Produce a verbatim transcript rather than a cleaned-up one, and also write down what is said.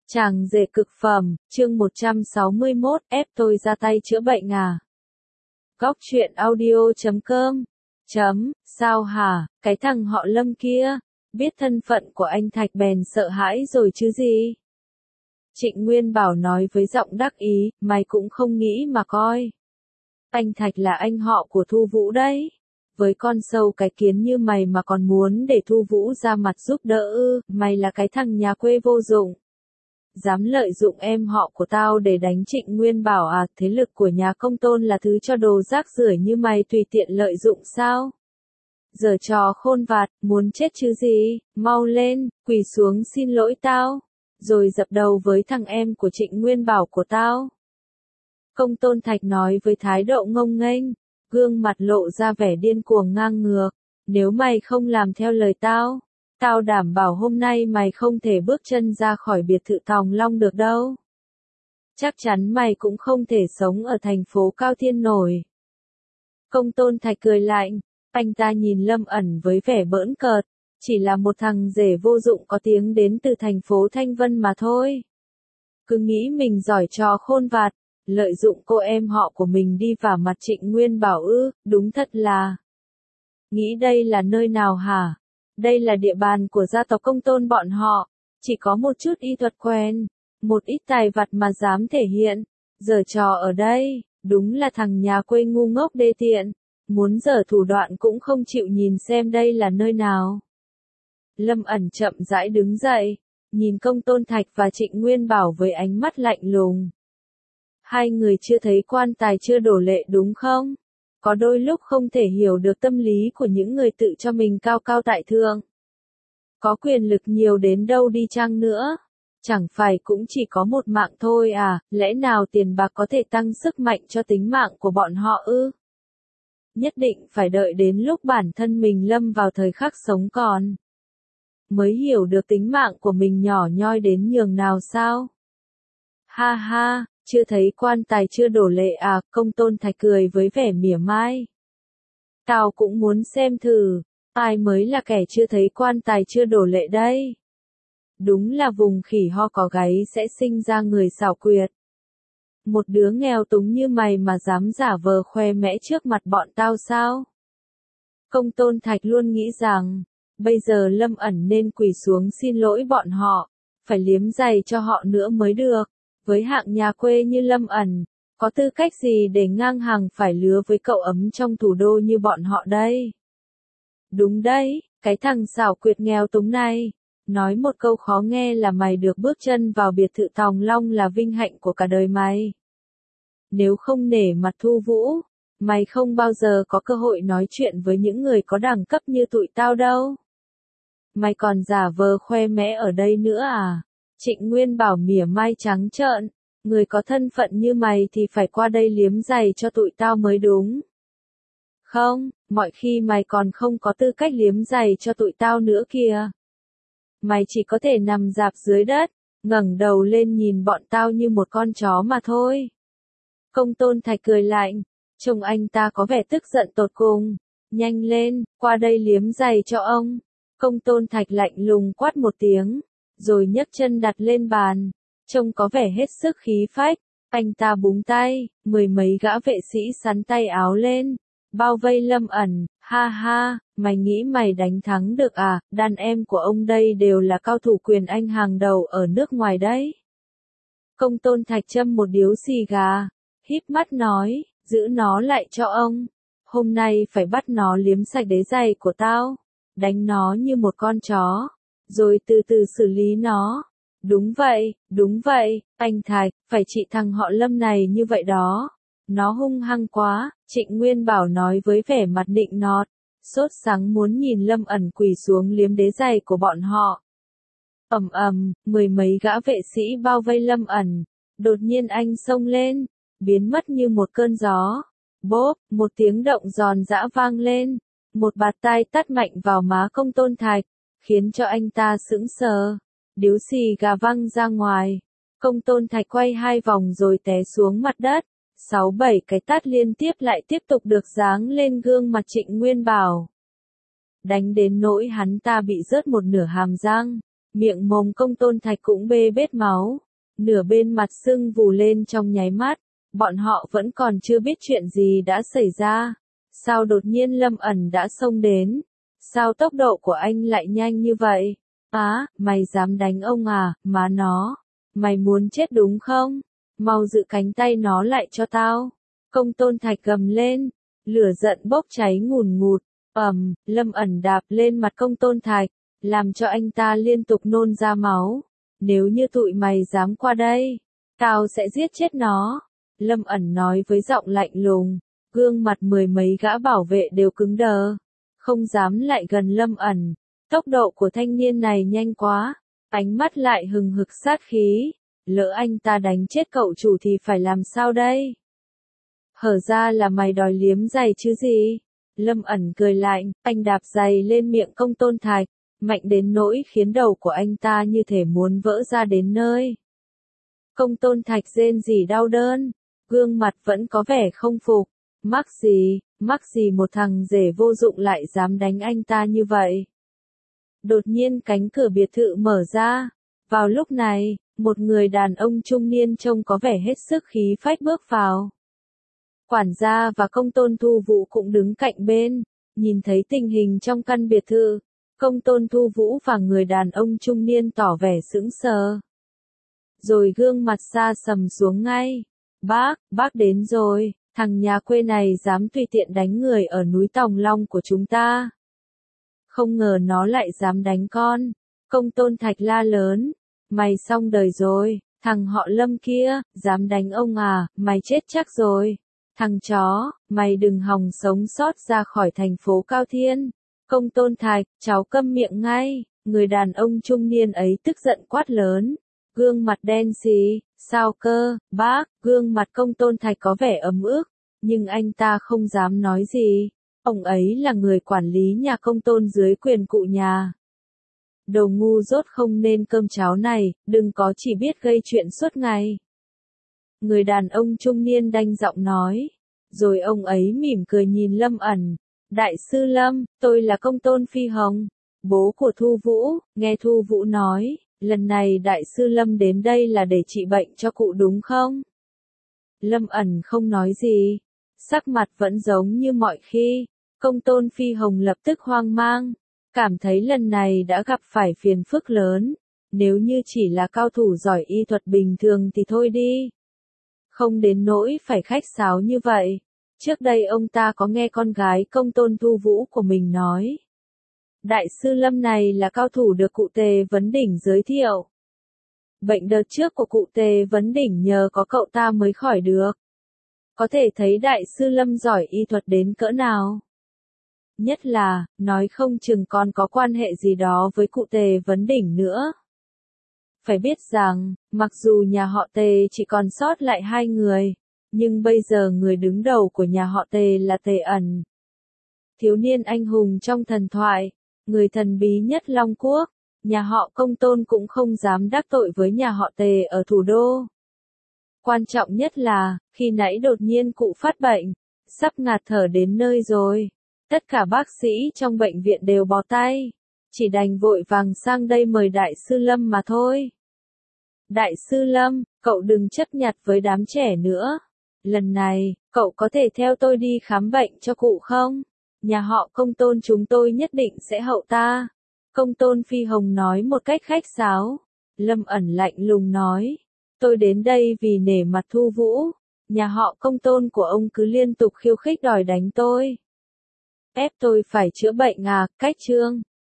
Chàng rể cực phẩm, chương một trăm sáu mươi mốt, ép tôi ra tay chữa bệnh à? Góc truyện audio chấm com chấm, sao hả, cái thằng họ Lâm kia, biết thân phận của anh Thạch bèn sợ hãi rồi chứ gì? Trịnh Nguyên Bảo nói với giọng đắc ý, mày cũng không nghĩ mà coi. Anh Thạch là anh họ của Thu Vũ đấy. Với con sâu cái kiến như mày mà còn muốn để Thu Vũ ra mặt giúp đỡ ư, mày là cái thằng nhà quê vô dụng. Dám lợi dụng em họ của tao để đánh Trịnh Nguyên Bảo à, thế lực của nhà Công Tôn là thứ cho đồ rác rưởi như mày tùy tiện lợi dụng sao? Giở trò khôn vặt, muốn chết chứ gì, mau lên, quỳ xuống xin lỗi tao, rồi dập đầu với thằng em của Trịnh Nguyên Bảo của tao. Công Tôn Thạch nói với thái độ ngông nghênh, gương mặt lộ ra vẻ điên cuồng ngang ngược, nếu mày không làm theo lời tao, tao đảm bảo hôm nay mày không thể bước chân ra khỏi biệt thự Thòng Long được đâu. Chắc chắn mày cũng không thể sống ở thành phố Cao Thiên nổi. Công Tôn Thạch cười lạnh, anh ta nhìn Lâm ẩn với vẻ bỡn cợt, chỉ là một thằng rể vô dụng có tiếng đến từ thành phố Thanh Vân mà thôi. Cứ nghĩ mình giỏi trò khôn vặt, lợi dụng cô em họ của mình đi vả mặt Trịnh Nguyên Bảo ư, đúng thật là. Nghĩ đây là nơi nào hả? Đây là địa bàn của gia tộc Công Tôn bọn họ, chỉ có một chút y thuật quen, một ít tài vặt mà dám thể hiện, giở trò ở đây, đúng là thằng nhà quê ngu ngốc đê tiện, muốn giở thủ đoạn cũng không chịu nhìn xem đây là nơi nào. Lâm ẩn chậm rãi đứng dậy, nhìn Công Tôn Thạch và Trịnh Nguyên Bảo với ánh mắt lạnh lùng. Hai người chưa thấy quan tài chưa đổ lệ đúng không? Có đôi lúc không thể hiểu được tâm lý của những người tự cho mình cao cao tại thượng. Có quyền lực nhiều đến đâu đi chăng nữa, chẳng phải cũng chỉ có một mạng thôi à, lẽ nào tiền bạc có thể tăng sức mạnh cho tính mạng của bọn họ ư? Nhất định phải đợi đến lúc bản thân mình lâm vào thời khắc sống còn, mới hiểu được tính mạng của mình nhỏ nhoi đến nhường nào sao? Ha ha! Chưa thấy quan tài chưa đổ lệ à, Công Tôn Thạch cười với vẻ mỉa mai. Tao cũng muốn xem thử, ai mới là kẻ chưa thấy quan tài chưa đổ lệ đây. Đúng là vùng khỉ ho có gáy sẽ sinh ra người xảo quyệt. Một đứa nghèo túng như mày mà dám giả vờ khoe mẽ trước mặt bọn tao sao? Công Tôn Thạch luôn nghĩ rằng, bây giờ Lâm ẩn nên quỳ xuống xin lỗi bọn họ, phải liếm giày cho họ nữa mới được. Với hạng nhà quê như Lâm ẩn, có tư cách gì để ngang hàng phải lứa với cậu ấm trong thủ đô như bọn họ đây? Đúng đấy, cái thằng xảo quyệt nghèo túng này, nói một câu khó nghe là mày được bước chân vào biệt thự Thòng Long là vinh hạnh của cả đời mày. Nếu không nể mặt Thu Vũ, mày không bao giờ có cơ hội nói chuyện với những người có đẳng cấp như tụi tao đâu. Mày còn giả vờ khoe mẽ ở đây nữa à? Trịnh Nguyên Bảo mỉa mai trắng trợn, người có thân phận như mày thì phải qua đây liếm giày cho tụi tao mới đúng. Không, mọi khi mày còn không có tư cách liếm giày cho tụi tao nữa kìa. Mày chỉ có thể nằm rạp dưới đất, ngẩng đầu lên nhìn bọn tao như một con chó mà thôi. Công Tôn Thạch cười lạnh, trông anh ta có vẻ tức giận tột cùng. Nhanh lên, qua đây liếm giày cho ông. Công Tôn Thạch lạnh lùng quát một tiếng, rồi nhấc chân đặt lên bàn, trông có vẻ hết sức khí phách. Anh ta búng tay, mười mấy gã vệ sĩ sắn tay áo lên, bao vây Lâm ẩn. Ha ha, mày nghĩ mày đánh thắng được à, đàn em của ông đây đều là cao thủ quyền Anh hàng đầu ở nước ngoài đấy. Công Tôn Thạch châm một điếu xì gà, híp mắt nói, giữ nó lại cho ông, hôm nay phải bắt nó liếm sạch đế giày của tao, đánh nó như một con chó, rồi từ từ xử lý nó. Đúng vậy, đúng vậy, anh Thạch, phải trị thằng họ Lâm này như vậy đó. Nó hung hăng quá, Trịnh Nguyên Bảo nói với vẻ mặt nịnh nọt, sốt sắng muốn nhìn Lâm ẩn quỳ xuống liếm đế giày của bọn họ. Ầm ầm, mười mấy gã vệ sĩ bao vây Lâm ẩn, đột nhiên anh xông lên, biến mất như một cơn gió. Bốp, một tiếng động giòn giã vang lên, một bạt tai tát mạnh vào má Công Tôn Thạch, khiến cho anh ta sững sờ, điếu xì gà văng ra ngoài. Công Tôn Thạch quay hai vòng rồi té xuống mặt đất, sáu bảy cái tát liên tiếp lại tiếp tục được giáng lên gương mặt Trịnh Nguyên Bảo. Đánh đến nỗi hắn ta bị rớt một nửa hàm răng, Miệng mồm Công Tôn Thạch cũng bê bết máu, nửa bên mặt sưng vù lên trong nháy mắt, bọn họ vẫn còn chưa biết chuyện gì đã xảy ra. Sao đột nhiên Lâm ẩn đã xông đến? Sao tốc độ của anh lại nhanh như vậy? Á, mày dám đánh ông à, má nó. Mày muốn chết đúng không? Mau giữ cánh tay nó lại cho tao. Công Tôn Thạch gầm lên, lửa giận bốc cháy ngùn ngụt. Ầm, Lâm ẩn đạp lên mặt Công Tôn Thạch, làm cho anh ta liên tục nôn ra máu. Nếu như tụi mày dám qua đây, tao sẽ giết chết nó. Lâm ẩn nói với giọng lạnh lùng, gương mặt mười mấy gã bảo vệ đều cứng đờ, không dám lại gần Lâm ẩn. Tốc độ của thanh niên này nhanh quá, ánh mắt lại hừng hực sát khí. Lỡ anh ta đánh chết cậu chủ thì phải làm sao đây? Hở ra là mày đòi liếm giày chứ gì? Lâm ẩn cười lạnh, anh đạp giày lên miệng Công Tôn Thạch, mạnh đến nỗi khiến đầu của anh ta như thể muốn vỡ ra đến nơi. Công Tôn Thạch rên rỉ đau đớn, gương mặt vẫn có vẻ không phục. Mắc gì, mắc gì một thằng rể vô dụng lại dám đánh anh ta như vậy? Đột nhiên cánh cửa biệt thự mở ra. Vào lúc này, một người đàn ông trung niên trông có vẻ hết sức khí phách bước vào. Quản gia và Công Tôn Thu Vũ cũng đứng cạnh bên, nhìn thấy tình hình trong căn biệt thự. Công Tôn Thu Vũ và người đàn ông trung niên tỏ vẻ sững sờ. Rồi gương mặt xa sầm xuống ngay. Bác, bác đến rồi, thằng nhà quê này dám tùy tiện đánh người ở núi Tòng Long của chúng ta. Không ngờ nó lại dám đánh con. Công Tôn Thạch la lớn, mày xong đời rồi, thằng họ Lâm kia, dám đánh ông à, mày chết chắc rồi. Thằng chó, mày đừng hòng sống sót ra khỏi thành phố Cao Thiên. Công Tôn Thạch, cháu câm miệng ngay, người đàn ông trung niên ấy tức giận quát lớn. Gương mặt đen xì, sao cơ, bác, gương mặt Công Tôn Thạch có vẻ ấm ức, nhưng anh ta không dám nói gì. Ông ấy là người quản lý nhà Công Tôn dưới quyền cụ nhà. Đồ ngu dốt không nên cơm cháo này, đừng có chỉ biết gây chuyện suốt ngày. Người đàn ông trung niên đanh giọng nói, rồi ông ấy mỉm cười nhìn Lâm ẩn. Đại sư Lâm, tôi là Công Tôn Phi Hồng, bố của Thu Vũ. Nghe Thu Vũ nói, lần này Đại sư Lâm đến đây là để trị bệnh cho cụ đúng không? Lâm ẩn không nói gì, sắc mặt vẫn giống như mọi khi. Công Tôn Phi Hồng lập tức hoang mang, cảm thấy lần này đã gặp phải phiền phức lớn. Nếu như chỉ là cao thủ giỏi y thuật bình thường thì thôi đi, không đến nỗi phải khách sáo như vậy. Trước đây ông ta có nghe con gái Công Tôn Thu Vũ của mình nói, Đại sư Lâm này là cao thủ được cụ Tề Vấn Đỉnh giới thiệu. Bệnh đợt trước của cụ Tề Vấn Đỉnh nhờ có cậu ta mới khỏi được. Có thể thấy Đại sư Lâm giỏi y thuật đến cỡ nào. Nhất là, nói không chừng còn có quan hệ gì đó với cụ Tề Vấn Đỉnh nữa. Phải biết rằng, mặc dù nhà họ Tề chỉ còn sót lại hai người, nhưng bây giờ người đứng đầu của nhà họ Tề là Tề ẩn. Thiếu niên anh hùng trong thần thoại, người thần bí nhất Long Quốc, nhà họ Công Tôn cũng không dám đắc tội với nhà họ Tề ở thủ đô. Quan trọng nhất là, khi nãy đột nhiên cụ phát bệnh, sắp ngạt thở đến nơi rồi. Tất cả bác sĩ trong bệnh viện đều bó tay, chỉ đành vội vàng sang đây mời Đại sư Lâm mà thôi. Đại sư Lâm, cậu đừng chấp nhặt với đám trẻ nữa. Lần này, cậu có thể theo tôi đi khám bệnh cho cụ không? Nhà họ Công Tôn chúng tôi nhất định sẽ hậu ta. Công Tôn Phi Hồng nói một cách khách sáo. Lâm ẩn lạnh lùng nói, tôi đến đây vì nể mặt Thu Vũ. Nhà họ Công Tôn của ông cứ liên tục khiêu khích đòi đánh tôi. Ép tôi phải chữa bệnh à, cách chương.